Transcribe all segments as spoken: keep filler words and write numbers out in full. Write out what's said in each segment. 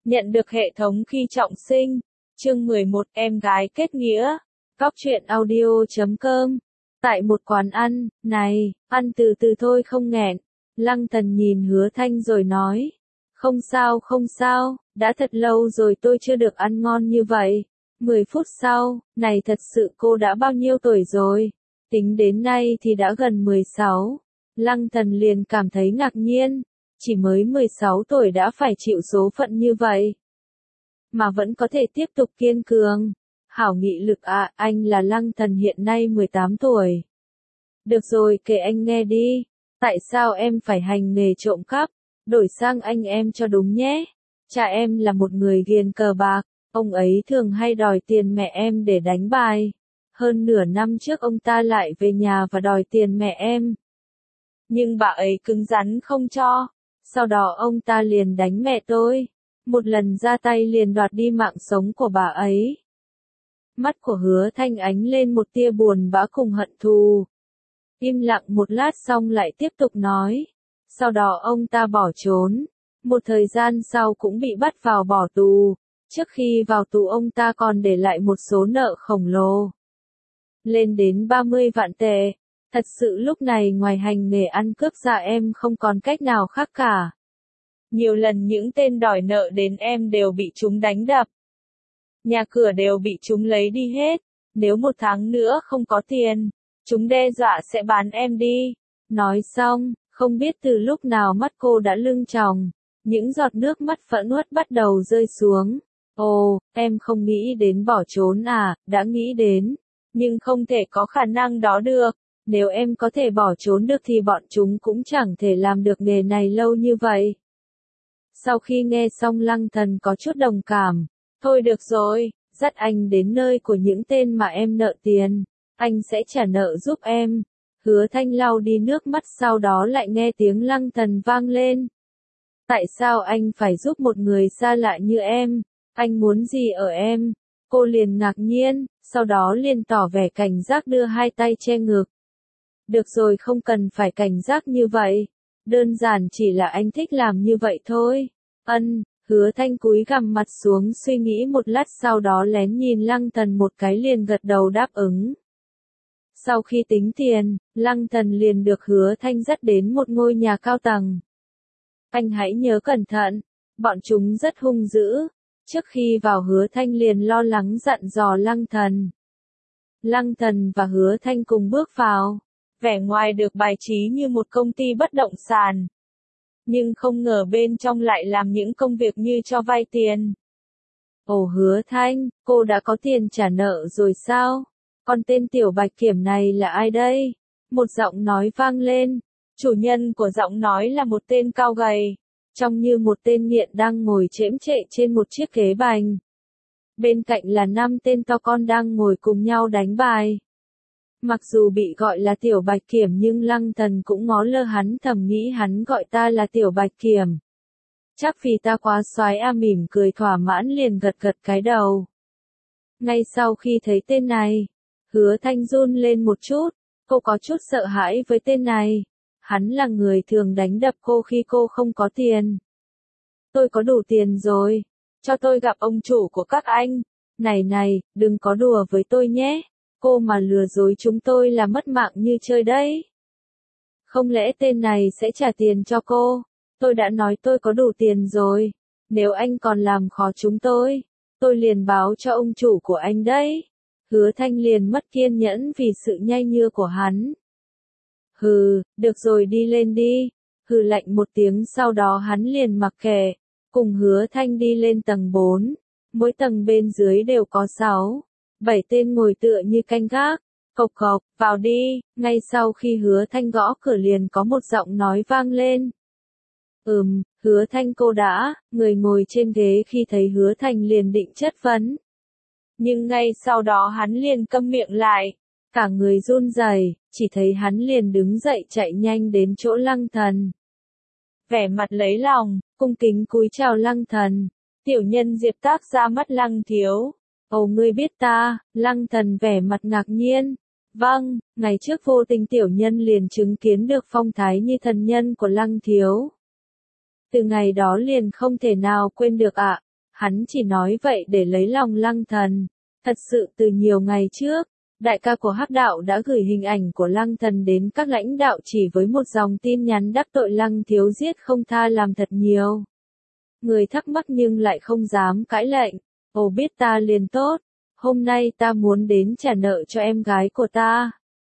Nhận được hệ thống khi trọng sinh. Chương mười một Em gái kết nghĩa. Góc truyện audio chấm com. Tại một quán ăn, này, ăn từ từ thôi không nghẹn. Lăng Thần nhìn Hứa Thanh rồi nói. Không sao không sao, đã thật lâu rồi tôi chưa được ăn ngon như vậy. Mười phút sau, này thật sự cô đã bao nhiêu tuổi rồi? Tính đến nay thì đã gần mười sáu. Lăng Thần liền cảm thấy ngạc nhiên. Chỉ mới mười sáu tuổi đã phải chịu số phận như vậy. Mà vẫn có thể tiếp tục kiên cường. Hảo nghị lực à, anh là Lăng Thần hiện nay mười tám tuổi. Được rồi, kể anh nghe đi. Tại sao em phải hành nghề trộm cắp? Đổi sang anh em cho đúng nhé. Cha em là một người ghiền cờ bạc. Ông ấy thường hay đòi tiền mẹ em để đánh bài. Hơn nửa năm trước ông ta lại về nhà và đòi tiền mẹ em. Nhưng bà ấy cứng rắn không cho. Sau đó ông ta liền đánh mẹ tôi. Một lần ra tay liền đoạt đi mạng sống của bà ấy. Mắt của Hứa Thanh ánh lên một tia buồn bã cùng hận thù. Im lặng một lát xong lại tiếp tục nói. Sau đó ông ta bỏ trốn. Một thời gian sau cũng bị bắt vào bỏ tù. Trước khi vào tù ông ta còn để lại một số nợ khổng lồ. Lên đến ba mươi vạn tệ. Thật sự lúc này ngoài hành nghề ăn cướp ra em không còn cách nào khác cả. Nhiều lần những tên đòi nợ đến em đều bị chúng đánh đập. Nhà cửa đều bị chúng lấy đi hết. Nếu một tháng nữa không có tiền, chúng đe dọa sẽ bán em đi. Nói xong, không biết từ lúc nào mắt cô đã lưng tròng. Những giọt nước mắt phẫn uất bắt đầu rơi xuống. Ồ, em không nghĩ đến bỏ trốn à, đã nghĩ đến. Nhưng không thể có khả năng đó được. Nếu em có thể bỏ trốn được thì bọn chúng cũng chẳng thể làm được nghề này lâu như vậy. Sau khi nghe xong Lăng Thần có chút đồng cảm. Thôi được rồi, dắt anh đến nơi của những tên mà em nợ tiền. Anh sẽ trả nợ giúp em. Hứa Thanh lau đi nước mắt sau đó lại nghe tiếng Lăng Thần vang lên. Tại sao anh phải giúp một người xa lạ như em? Anh muốn gì ở em? Cô liền ngạc nhiên, sau đó liền tỏ vẻ cảnh giác đưa hai tay che ngực. Được rồi không cần phải cảnh giác như vậy. Đơn giản chỉ là anh thích làm như vậy thôi. Ân, Hứa Thanh cúi gằm mặt xuống suy nghĩ một lát sau đó lén nhìn Lăng Thần một cái liền gật đầu đáp ứng. Sau khi tính tiền, Lăng Thần liền được Hứa Thanh dắt đến một ngôi nhà cao tầng. Anh hãy nhớ cẩn thận, bọn chúng rất hung dữ. Trước khi vào Hứa Thanh liền lo lắng dặn dò Lăng Thần. Lăng Thần và Hứa Thanh cùng bước vào. Vẻ ngoài được bài trí như một công ty bất động sản. Nhưng không ngờ bên trong lại làm những công việc như cho vay tiền. Ồ Hứa Thanh, cô đã có tiền trả nợ rồi sao? Còn tên tiểu bạch kiểm này là ai đây? Một giọng nói vang lên. Chủ nhân của giọng nói là một tên cao gầy. Trông như một tên nghiện đang ngồi chễm chệ trên một chiếc ghế bành. Bên cạnh là năm tên to con đang ngồi cùng nhau đánh bài. Mặc dù bị gọi là tiểu bạch kiểm nhưng Lăng Thần cũng ngó lơ hắn thầm nghĩ hắn gọi ta là tiểu bạch kiểm. Chắc vì ta quá xoái a mỉm cười thỏa mãn liền gật gật cái đầu. Ngay sau khi thấy tên này, Hứa Thanh run lên một chút, cô có chút sợ hãi với tên này. Hắn là người thường đánh đập cô khi cô không có tiền. Tôi có đủ tiền rồi, cho tôi gặp ông chủ của các anh. Này này, đừng có đùa với tôi nhé. Cô mà lừa dối chúng tôi là mất mạng như chơi đấy. Không lẽ tên này sẽ trả tiền cho cô? Tôi đã nói tôi có đủ tiền rồi. Nếu anh còn làm khó chúng tôi, tôi liền báo cho ông chủ của anh đấy. Hứa Thanh liền mất kiên nhẫn vì sự nhai nhưa của hắn. Hừ, được rồi đi lên đi. Hừ lạnh một tiếng sau đó hắn liền mặc kệ. Cùng Hứa Thanh đi lên tầng bốn. Mỗi tầng bên dưới đều có sáu. Bảy tên ngồi tựa như canh gác. Cộc cộc, vào đi. Ngay sau khi Hứa Thanh gõ cửa liền có một giọng nói vang lên. Ừm, Hứa Thanh cô đã. Người ngồi trên ghế khi thấy Hứa Thanh liền định chất vấn. Nhưng ngay sau đó hắn liền câm miệng lại. Cả người run rẩy, chỉ thấy hắn liền đứng dậy chạy nhanh đến chỗ Lăng Thần. Vẻ mặt lấy lòng, cung kính cúi chào Lăng Thần. Tiểu nhân Diệp Tác ra mắt Lăng thiếu. Ồ ngươi biết ta? Lăng Thần vẻ mặt ngạc nhiên. Vâng, ngày trước vô tình tiểu nhân liền chứng kiến được phong thái như thần nhân của Lăng thiếu. Từ ngày đó liền không thể nào quên được ạ. Hắn chỉ nói vậy để lấy lòng Lăng Thần. Thật sự từ nhiều ngày trước, đại ca của Hắc đạo đã gửi hình ảnh của Lăng Thần đến các lãnh đạo chỉ với một dòng tin nhắn đắc tội Lăng thiếu giết không tha làm thật nhiều. Người thắc mắc nhưng lại không dám cãi lệnh. Ồ biết ta liền tốt, hôm nay ta muốn đến trả nợ cho em gái của ta.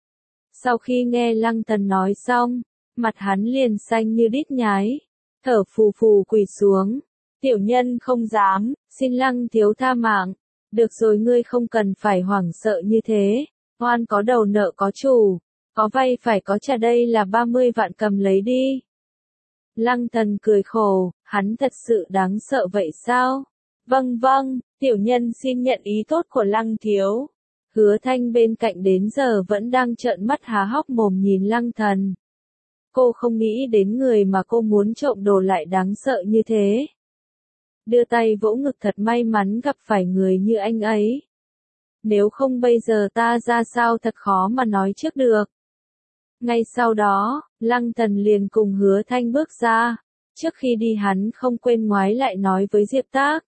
Sau khi nghe Lăng Thần nói xong, mặt hắn liền xanh như đít nhái, thở phù phù quỳ xuống. Tiểu nhân không dám, xin Lăng thiếu tha mạng. Được rồi ngươi không cần phải hoảng sợ như thế, oan có đầu nợ có chủ, có vay phải có trả đây là ba mươi vạn cầm lấy đi. Lăng Thần cười khổ, hắn thật sự đáng sợ vậy sao? Vâng vâng, tiểu nhân xin nhận ý tốt của Lăng thiếu. Hứa Thanh bên cạnh đến giờ vẫn đang trợn mắt há hốc mồm nhìn Lăng Thần. Cô không nghĩ đến người mà cô muốn trộm đồ lại đáng sợ như thế. Đưa tay vỗ ngực thật may mắn gặp phải người như anh ấy. Nếu không bây giờ ta ra sao thật khó mà nói trước được. Ngay sau đó, Lăng Thần liền cùng Hứa Thanh bước ra. Trước khi đi hắn không quên ngoái lại nói với Diệp Tác.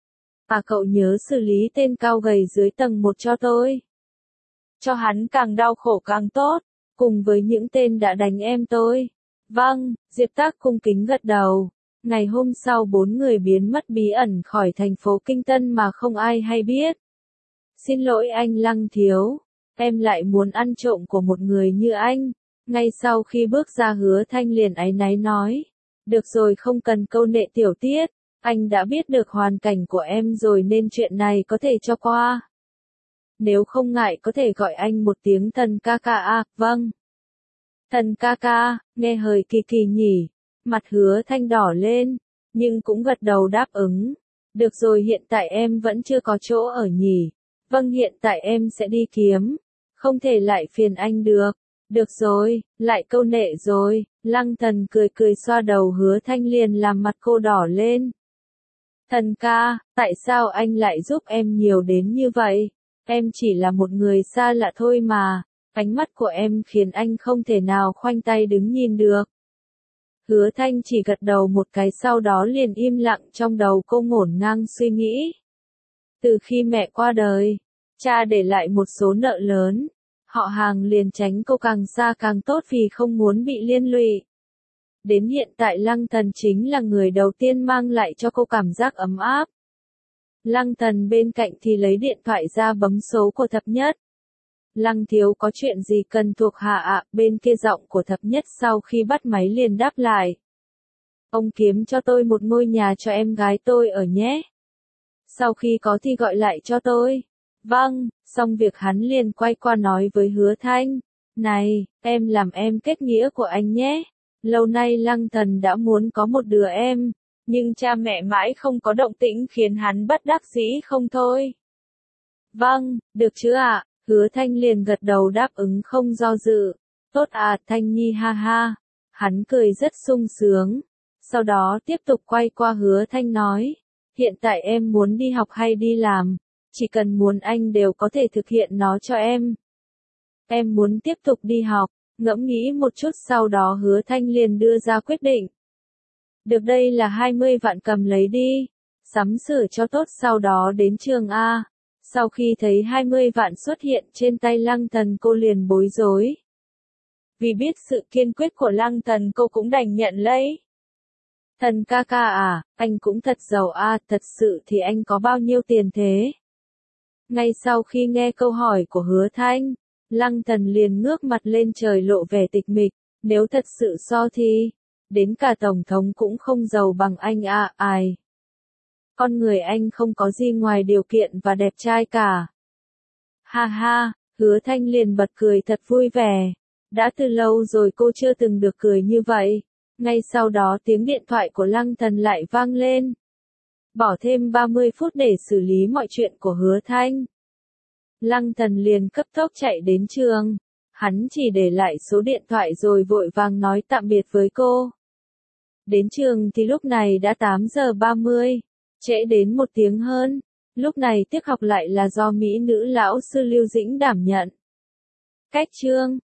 À cậu nhớ xử lý tên cao gầy dưới tầng một cho tôi. Cho hắn càng đau khổ càng tốt, cùng với những tên đã đánh em tôi. Vâng, Diệp Tác cung kính gật đầu. Ngày hôm sau bốn người biến mất bí ẩn khỏi thành phố Kinh Tân mà không ai hay biết. Xin lỗi anh Lăng thiếu, em lại muốn ăn trộm của một người như anh. Ngay sau khi bước ra Hứa Thanh liền áy náy nói. Được rồi không cần câu nệ tiểu tiết, anh đã biết được hoàn cảnh của em rồi nên chuyện này có thể cho qua. Nếu không ngại có thể gọi anh một tiếng Thần ca ca à, vâng. Thần ca ca, nghe hơi kỳ kỳ nhỉ. Mặt Hứa Thanh đỏ lên, nhưng cũng gật đầu đáp ứng. Được rồi hiện tại em vẫn chưa có chỗ ở nhỉ. Vâng hiện tại em sẽ đi kiếm. Không thể lại phiền anh được. Được rồi, lại câu nệ rồi. Lăng Thần cười cười xoa đầu Hứa Thanh liền làm mặt cô đỏ lên. Thần ca, tại sao anh lại giúp em nhiều đến như vậy? Em chỉ là một người xa lạ thôi mà. Ánh mắt của em khiến anh không thể nào khoanh tay đứng nhìn được. Hứa Thanh chỉ gật đầu một cái sau đó liền im lặng trong đầu cô ngổn ngang suy nghĩ. Từ khi mẹ qua đời, cha để lại một số nợ lớn, họ hàng liền tránh cô càng xa càng tốt vì không muốn bị liên lụy. Đến hiện tại Lăng Thần chính là người đầu tiên mang lại cho cô cảm giác ấm áp. Lăng Thần bên cạnh thì lấy điện thoại ra bấm số của Thập Nhất. Lăng thiếu có chuyện gì cần thuộc hạ ạ, bên kia giọng của Thập Nhất sau khi bắt máy liền đáp lại. Ông kiếm cho tôi một ngôi nhà cho em gái tôi ở nhé. Sau khi có thì gọi lại cho tôi. Vâng, xong việc hắn liền quay qua nói với Hứa Thanh. Này, em làm em kết nghĩa của anh nhé. Lâu nay Lăng Thần đã muốn có một đứa em, nhưng cha mẹ mãi không có động tĩnh khiến hắn bất đắc dĩ không thôi. Vâng, được chứ ạ. Hứa Thanh liền gật đầu đáp ứng không do dự. Tốt à Thanh Nhi ha ha. Hắn cười rất sung sướng. Sau đó tiếp tục quay qua Hứa Thanh nói. Hiện tại em muốn đi học hay đi làm, chỉ cần muốn anh đều có thể thực hiện nó cho em. Em muốn tiếp tục đi học, ngẫm nghĩ một chút sau đó Hứa Thanh liền đưa ra quyết định. Được đây là hai mươi vạn cầm lấy đi. Sắm sửa cho tốt sau đó đến trường A. Sau khi thấy hai mươi vạn xuất hiện trên tay Lăng Thần cô liền bối rối. Vì biết sự kiên quyết của Lăng Thần cô cũng đành nhận lấy. Thần ca ca à, anh cũng thật giàu à, thật sự thì anh có bao nhiêu tiền thế? Ngay sau khi nghe câu hỏi của Hứa Thanh, Lăng Thần liền ngước mặt lên trời lộ vẻ tịch mịch, nếu thật sự so thì, đến cả Tổng thống cũng không giàu bằng anh à, ai. Con người anh không có gì ngoài điều kiện và đẹp trai cả. Ha ha, Hứa Thanh liền bật cười thật vui vẻ. Đã từ lâu rồi cô chưa từng được cười như vậy. Ngay sau đó tiếng điện thoại của Lăng Thần lại vang lên. Bỏ thêm ba mươi phút để xử lý mọi chuyện của Hứa Thanh. Lăng Thần liền cấp tốc chạy đến trường. Hắn chỉ để lại số điện thoại rồi vội vàng nói tạm biệt với cô. Đến trường thì lúc này đã tám giờ ba mươi. Trễ đến một tiếng hơn. Lúc này tiết học lại là do mỹ nữ lão sư Lưu Dĩnh đảm nhận. Cách chương